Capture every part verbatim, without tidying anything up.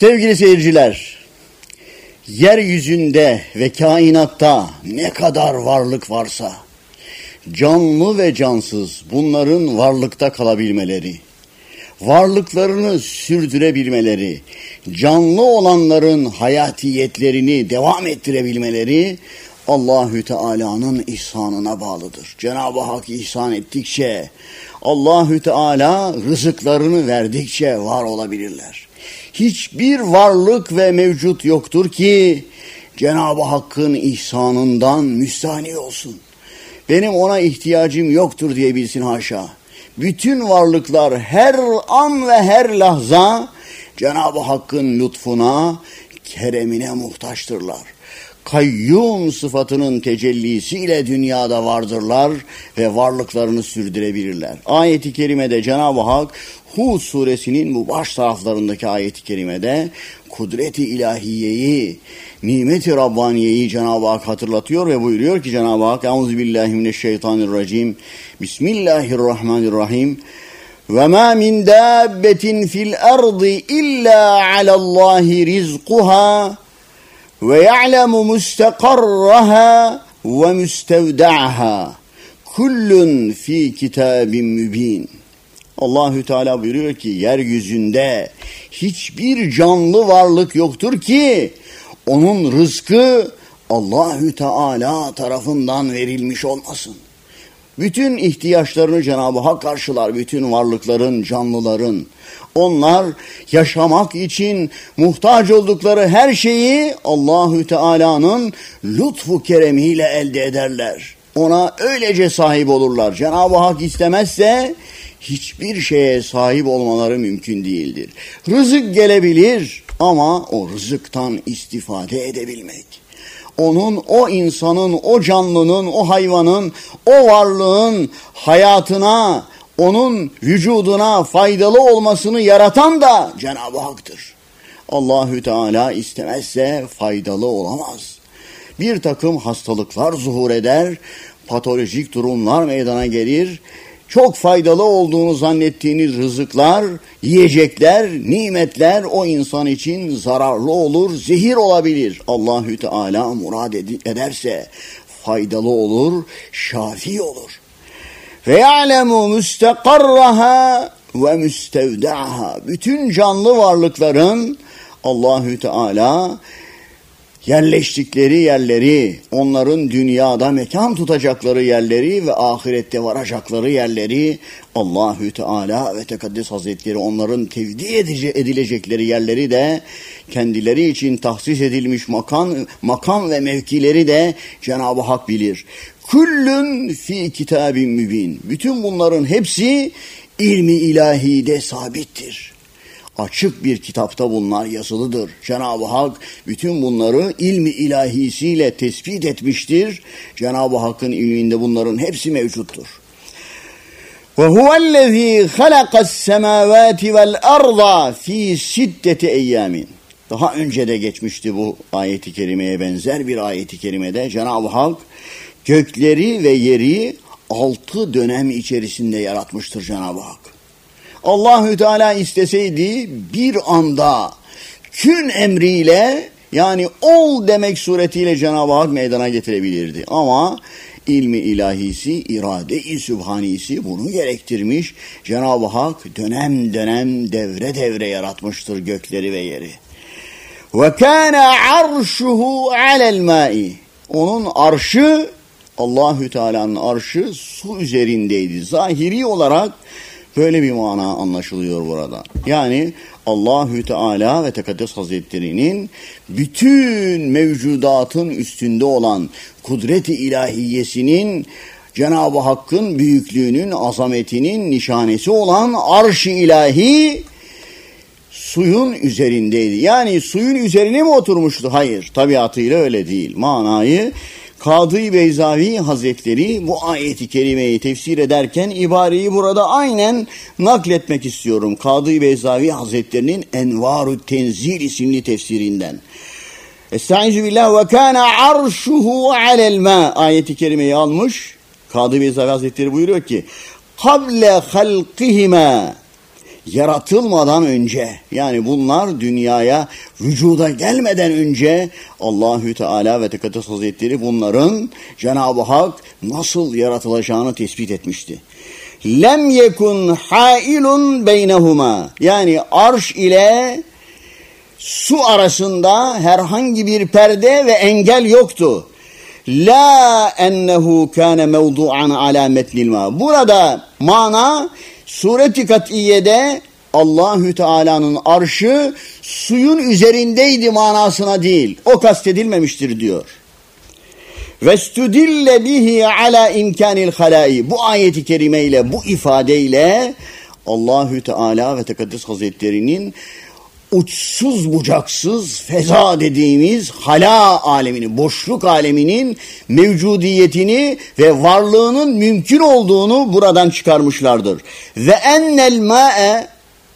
Sevgili seyirciler, yeryüzünde ve kainatta ne kadar varlık varsa, canlı ve cansız bunların varlıkta kalabilmeleri, varlıklarını sürdürebilmeleri, canlı olanların hayatiyetlerini devam ettirebilmeleri Allahü Teala'nın ihsanına bağlıdır. Cenab-ı Hak ihsan ettikçe, Allahü Teala rızıklarını verdikçe var olabilirler. Hiçbir varlık ve mevcut yoktur ki Cenab-ı Hakk'ın ihsanından müstahni olsun. Benim ona ihtiyacım yoktur diyebilsin haşa. Bütün varlıklar her an ve her lahza Cenab-ı Hakk'ın lütfuna, keremine muhtaçtırlar. Kayyum sıfatının tecellisiyle dünyada vardırlar ve varlıklarını sürdürebilirler. Ayet-i kerimede Cenab-ı Hak Hud suresinin bu baş taraflarındaki ayet-i kerimede kudret-i ilahiyeyi, nimet-i Rabbaniyeyi Cenab-ı Hak hatırlatıyor ve buyuruyor ki Cenab-ı Hak Euzubillahimineşşeytanirracim Bismillahirrahmanirrahim ve ma min dabbetin fil ardı illa alallahi rizquha ve ya'lemu mustakarraha ve müstevda'aha kullun fi kitabin mübin. Allahü Teala buyuruyor ki yeryüzünde hiçbir canlı varlık yoktur ki onun rızkı Allahü Teala tarafından verilmiş olmasın. Bütün ihtiyaçlarını Cenab-ı Hak karşılar, bütün varlıkların, canlıların. Onlar yaşamak için muhtaç oldukları her şeyi Allahü Teala'nın lütfu keremiyle elde ederler. Ona öylece sahip olurlar. Cenab-ı Hak istemezse hiçbir şeye sahip olmaları mümkün değildir. Rızık gelebilir ama o rızıktan istifade edebilmek, onun, o insanın, o canlının, o hayvanın, o varlığın hayatına, onun vücuduna faydalı olmasını yaratan da Cenab-ı Hak'tır. Allahü Teala istemezse faydalı olamaz. Bir takım hastalıklar zuhur eder, patolojik durumlar meydana gelir. Çok faydalı olduğunu zannettiğiniz rızıklar, yiyecekler, nimetler o insan için zararlı olur, zehir olabilir. Allahü Teala murad ederse faydalı olur, şafi olur. Ve ya'lemu mustakarraha ve müstevda'aha. Bütün canlı varlıkların Allahü Teala yerleştikleri yerleri, onların dünyada mekan tutacakları yerleri ve ahirette varacakları yerleri, Allahü Teala ve Tekaddes Hazretleri onların tevdi edilecekleri yerleri de kendileri için tahsis edilmiş makam, makam ve mevkileri de Cenab-ı Hak bilir. Kullun fi kitabin mübin. Bütün bunların hepsi ilmi ilahide sabittir. Açık bir kitapta bunlar yazılıdır. Cenab-ı Hak bütün bunları ilmi ilahisiyle tespit etmiştir. Cenab-ı Hakk'ın ilminde bunların hepsi mevcuttur. Ve huvellezî halakas semâvâti vel arda fî siddeti eyyamin. Daha önce de geçmişti bu ayeti kerimeye benzer bir ayeti kerimede. Cenab-ı Hak gökleri ve yeri altı dönem içerisinde yaratmıştır Cenab-ı Hak. Allahü Teala isteseydi bir anda kün emriyle, yani ol demek suretiyle Cenab-ı Hak meydana getirebilirdi. Ama ilmi ilahisi, irade-i sübhanisi bunu gerektirmiş. Cenab-ı Hak dönem dönem devre devre yaratmıştır gökleri ve yeri. Ve kâne arşuhu alel mâ'i. Onun arşı, Allahü Teala'nın arşı su üzerindeydi. Zahiri olarak böyle bir mana anlaşılıyor burada. Yani Allahü Teala ve Tekaddes Hazretleri'nin bütün mevcudatın üstünde olan kudret-i ilahiyesinin, Cenab-ı Hakk'ın büyüklüğünün, azametinin nişanesi olan arş-ı ilahi suyun üzerindeydi. Yani suyun üzerine mi oturmuştu? Hayır, tabiatıyla öyle değil. Manayı Kadı Beyzavi Hazretleri bu ayeti kerimeyi tefsir ederken ibareyi burada aynen nakletmek istiyorum. Kadı Beyzavi Hazretlerinin Envarü Tenzil isimli tefsirinden. Estaizu billah ve kana arşuhu alel ma ayeti kerimeyi almış. Kadı Beyzavi Hazretleri buyuruyor ki kable halqihima, yaratılmadan önce, yani bunlar dünyaya vücuda gelmeden önce Allahü Teala ve Tekaddes Hazretleri bunların Cenab-ı Hak nasıl yaratılacağını tespit etmişti. Lem yekun hailun beynehuma, yani arş ile su arasında herhangi bir perde ve engel yoktu. La ennehu kana mevdu'an ala metnil ma. Burada mana sureti kat'iyede Allahü Teala'nın arşı suyun üzerindeydi manasına değil. O kastedilmemiştir diyor. Vestudille bihi ala imkanil halai. Bu ayeti kerimeyle, bu ifadeyle Allahü Teala ve Tekaddes Hazretleri'nin uçsuz bucaksız feza dediğimiz hala alemini, boşluk aleminin mevcudiyetini ve varlığının mümkün olduğunu buradan çıkarmışlardır. Ve ennel ma'e,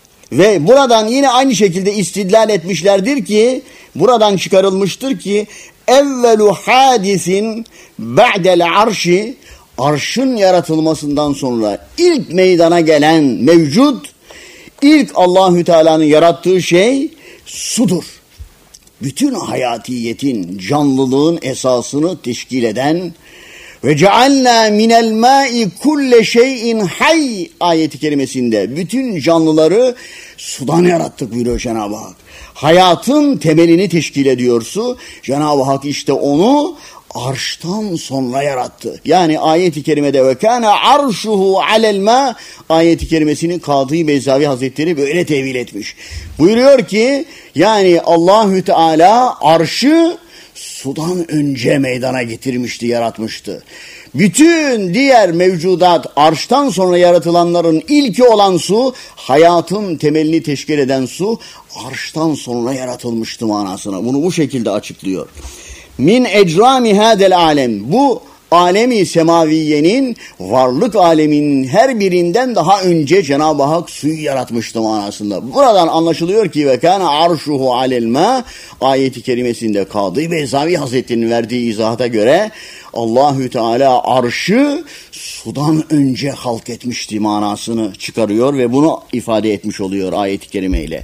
ve buradan yine aynı şekilde istidlal etmişlerdir ki, buradan çıkarılmıştır ki evvelu hadisin ba'del arşi, arşın yaratılmasından sonra ilk meydana gelen mevcut, İlk Allahü Teala'nın yarattığı şey sudur. Bütün hayatiyetin, canlılığın esasını teşkil eden ve cealna minel ma'i kulle şeyin hay ayeti kerimesinde bütün canlıları sudan yarattık buyuruyor Cenab-ı Hak. Hayatın temelini teşkil ediyor su. Cenab-ı Hak işte onu arştan sonra yarattı. Yani ayet-i kerimede ve kâne arşuhu alel mâ ayet-i kerimesini Kadı Beyzavi Hazretleri böyle tevil etmiş. Buyuruyor ki yani Allahü Teala arşı sudan önce meydana getirmişti, yaratmıştı. Bütün diğer mevcudat arştan sonra yaratılanların ilki olan su, hayatın temelini teşkil eden su arştan sonra yaratılmıştı manasına. Bunu bu şekilde açıklıyor. Min ecrami hadel alem, bu alemi semaviyenin, varlık aleminin her birinden daha önce Cenab-ı Hak suyu yaratmıştı manasında. Buradan anlaşılıyor ki ve kana arşuhu alel ma ayeti kerimesinde Kadı Beyzavi Hazretleri'nin verdiği izahata göre Allahü Teala arşı sudan önce halk etmişti manasını çıkarıyor ve bunu ifade etmiş oluyor ayet-i kerimeyle.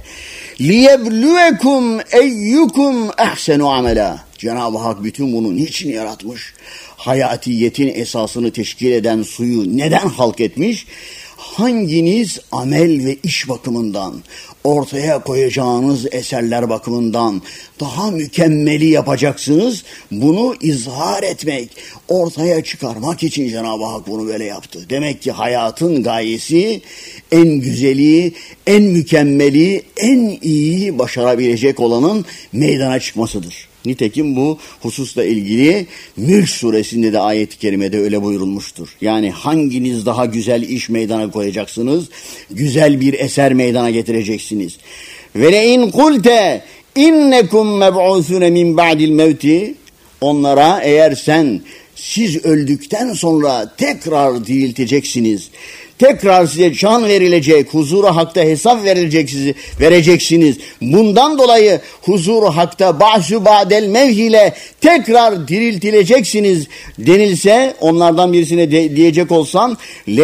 Liyebluvekum eyyukum ehsenu amela. Cenab-ı Hak bütün bunu niçin yaratmış? Hayatiyetin esasını teşkil eden suyu neden halk etmiş? Hanginiz amel ve iş bakımından, ortaya koyacağınız eserler bakımından daha mükemmeli yapacaksınız? Bunu izhar etmek, ortaya çıkarmak için Cenab-ı Hak bunu böyle yaptı. Demek ki hayatın gayesi en güzeli, en mükemmeli, en iyi başarabilecek olanın meydana çıkmasıdır. Nitekim bu hususla ilgili Mülk suresinde de ayet-i kerimede öyle buyurulmuştur. Yani hanginiz daha güzel iş meydana koyacaksınız, güzel bir eser meydana getireceksiniz. Ve le in kulte innekum meb'usune min ba'dil mevti, onlara eğer sen siz öldükten sonra tekrar dirilteceksiniz, tekrar size can verilecek, huzuru hakta hesap verilecek sizi, vereceksiniz. Bundan dolayı huzuru hakta ba'su ba'del mevhiyle tekrar diriltileceksiniz denilse, onlardan birisine de, diyecek olsan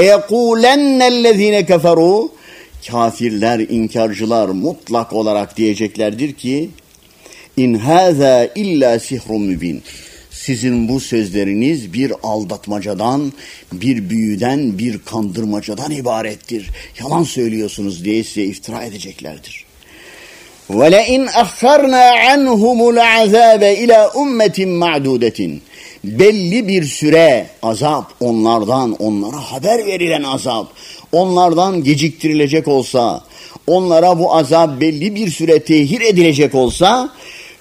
leyekulennellezine keferu, kafirler, inkarcılar mutlak olarak diyeceklerdir ki in hâzâ illa sihrun mübin. Sizin bu sözleriniz bir aldatmacadan, bir büyüden, bir kandırmacadan ibarettir. Yalan söylüyorsunuz diye size iftira edeceklerdir. وَلَاِنْ أَخَّرْنَا عَنْهُمُ الْعَذَابَ اِلَى اُمَّةٍ مَعْدُودَةٍ. Belli bir süre azap onlardan, onlara haber verilen azap, onlardan geciktirilecek olsa, onlara bu azap belli bir süre tehir edilecek olsa,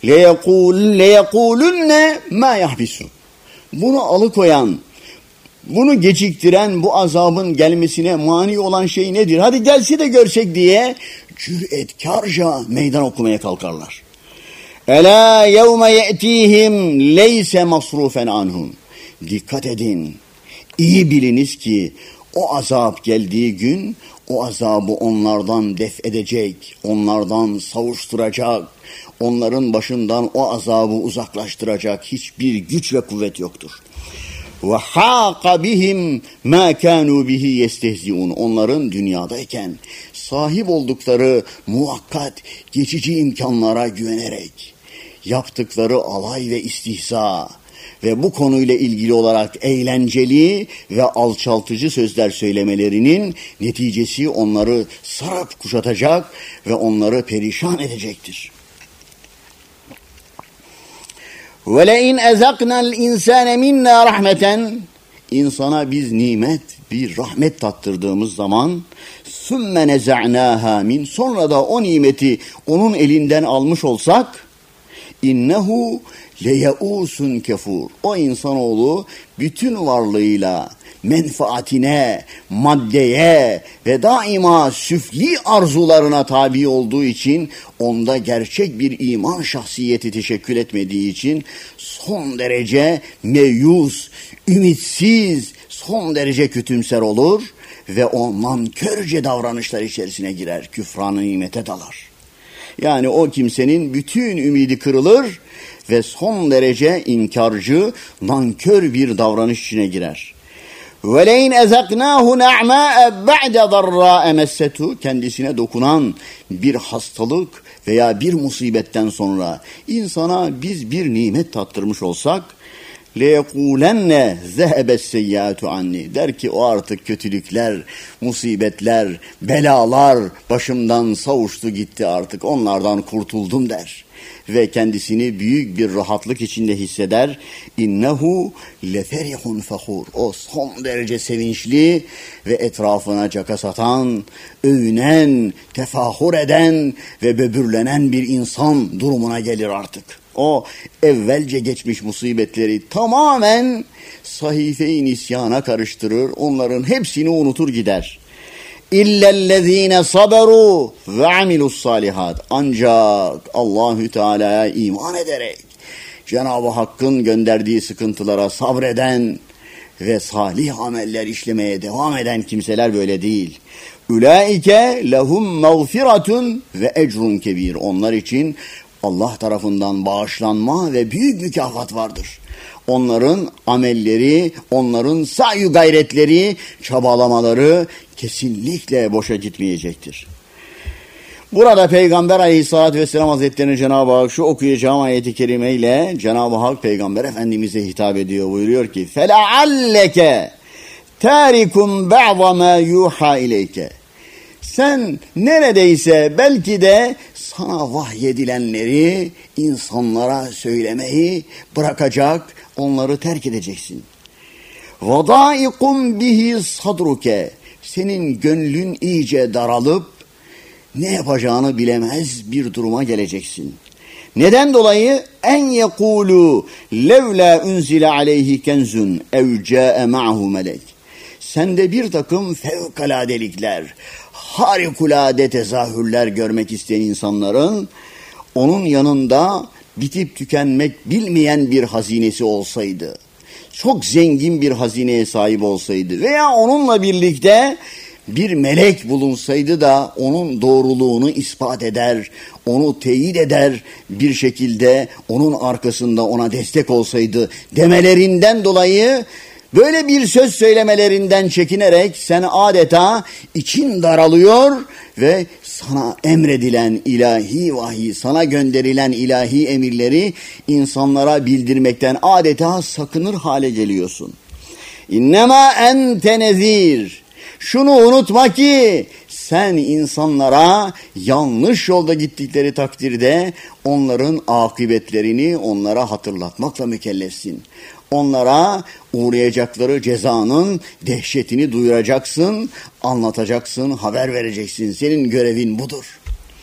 لَيَقُولُنَّ مَا يَحْبِسُ. Bunu alıkoyan, bunu geciktiren, bu azabın gelmesine mani olan şey nedir? Hadi gelse de görsek diye cüretkarca meydan okumaya kalkarlar. Ela yevme ye'tihim leyse masrufen anhum. Dikkat edin, iyi biliniz ki o azap geldiği gün o azabı onlardan def edecek, onlardan savuşturacak, onların başından o azabı uzaklaştıracak hiçbir güç ve kuvvet yoktur. ve haqa bihim ma kanu bihi yestehziun. Onların dünyadayken sahip oldukları muhakkat geçici imkanlara güvenerek yaptıkları alay ve istihza ve bu konuyla ilgili olarak eğlenceli ve alçaltıcı sözler söylemelerinin neticesi onları sarıp kuşatacak ve onları perişan edecektir. وَلَاِنْ اَزَقْنَا الْاِنْسَانَ مِنَّا رَحْمَةً İnsana biz nimet, bir rahmet tattırdığımız zaman ثُمَّ نَزَعْنَاهَا مِنْ Sonra da o nimeti onun elinden almış olsak innehu leyausun kefur. O insanoğlu bütün varlığıyla menfaatine, maddeye ve daima süfli arzularına tabi olduğu için, onda gerçek bir iman şahsiyeti teşekkül etmediği için son derece meyus, ümitsiz, son derece kötümser olur ve o nankörce davranışlar içerisine girer, küfran-ı nimete dalar. Yani o kimsenin bütün ümidi kırılır ve son derece inkarcı, nankör bir davranış içine girer. وَلَيْنْ اَزَقْنَاهُ نَعْمَاءَ بَعْدَ ضَرَّاءَ مَسَّتُ Kendisine dokunan bir hastalık veya bir musibetten sonra insana biz bir nimet tattırmış olsak لَيَقُولَنَّ ذَهَبَ السَّيَّاتُ عَنِّي Der ki o artık kötülükler, musibetler, belalar başımdan savuştu gitti, artık onlardan kurtuldum der. Ve kendisini büyük bir rahatlık içinde hisseder. İnnehu leferihun fahur. O son derece sevinçli ve etrafına caka satan, övünen, tefahur eden ve böbürlenen bir insan durumuna gelir artık. O evvelce geçmiş musibetleri tamamen sahife-i nisyana karıştırır. Onların hepsini unutur gider. İllellezine saberu ve amilus salihat. Ancak Allahü Teala'ya iman ederek Cenab-ı Hakk'ın gönderdiği sıkıntılara sabreden ve salih ameller işlemeye devam eden kimseler böyle değil. Ulaike lehum mağfiratun ve ecrun kebir. Onlar için Allah tarafından bağışlanma ve büyük mükafat vardır. Onların amelleri, onların sa'i gayretleri, çabalamaları kesinlikle boşa gitmeyecektir. Burada Peygamber Aleyhisselatü Vesselam Hazretleri Cenab-ı Hak şu okuyacağım ayeti kerimeyle Cenab-ı Hak Peygamber Efendimiz'e hitap ediyor. Buyuruyor ki فَلَعَلَّكَ تَارِكُمْ بَعْضَ مَا يُوحَى اِلَيْكَ Sen neredeyse belki de sana vahyedilenleri insanlara söylemeyi bırakacak, onları terk edeceksin. وَضَائِقُمْ بِهِ صَدْرُكَ Senin gönlün iyice daralıp ne yapacağını bilemez bir duruma geleceksin. Neden dolayı? En yekulu levla unzile aleyhi kenzun ev ca'e ma'hu melek. Sende bir takım fevkaladelikler, harikulade tezahürler görmek isteyen insanların onun yanında bitip tükenmek bilmeyen bir hazinesi olsaydı, çok zengin bir hazineye sahip olsaydı veya onunla birlikte bir melek bulunsaydı da onun doğruluğunu ispat eder, onu teyit eder, bir şekilde onun arkasında ona destek olsaydı demelerinden dolayı, böyle bir söz söylemelerinden çekinerek sen adeta için daralıyor ve sana emredilen ilahi vahiy, sana gönderilen ilahi emirleri insanlara bildirmekten adeta sakınır hale geliyorsun. İnnemâ ente nezir. Şunu unutma ki sen insanlara yanlış yolda gittikleri takdirde onların akıbetlerini onlara hatırlatmakla mükellefsin. Onlara uğrayacakları cezanın dehşetini duyuracaksın, anlatacaksın, haber vereceksin. Senin görevin budur.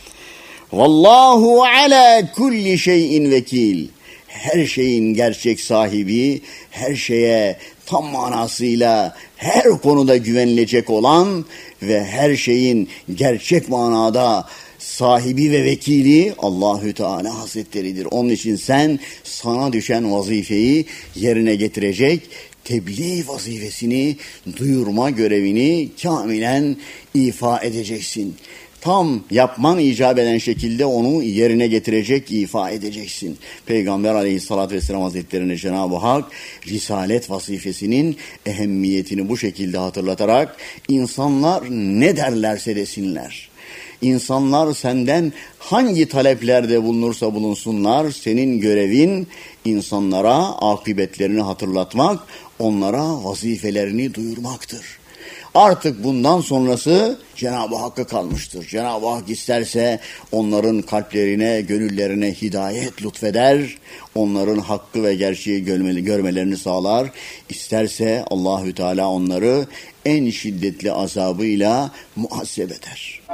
Vallahu ala kulli şeyin vekil. Her şeyin gerçek sahibi, her şeye tam manasıyla her konuda güvenilecek olan ve her şeyin gerçek manada sahibi ve vekili Allahü Teala Hazretleri'dir. Onun için sen sana düşen vazifeyi yerine getirecek, tebliğ vazifesini, duyurma görevini kamilen ifa edeceksin. tam yapman icap eden şekilde onu yerine getirecek, ifa edeceksin. Peygamber Aleyhisselatü Vesselam Hazretlerine Cenab-ı Hak risalet vazifesinin ehemmiyetini bu şekilde hatırlatarak insanlar ne derlerse desinler, İnsanlar senden hangi taleplerde bulunursa bulunsunlar, senin görevin insanlara akıbetlerini hatırlatmak, onlara vazifelerini duyurmaktır. Artık bundan sonrası Cenab-ı Hakk'a kalmıştır. Cenab-ı Hak isterse onların kalplerine, gönüllerine hidayet lütfeder, onların hakkı ve gerçeği görmelerini sağlar. İsterse Allahü Teala onları en şiddetli azabıyla muhasebe eder.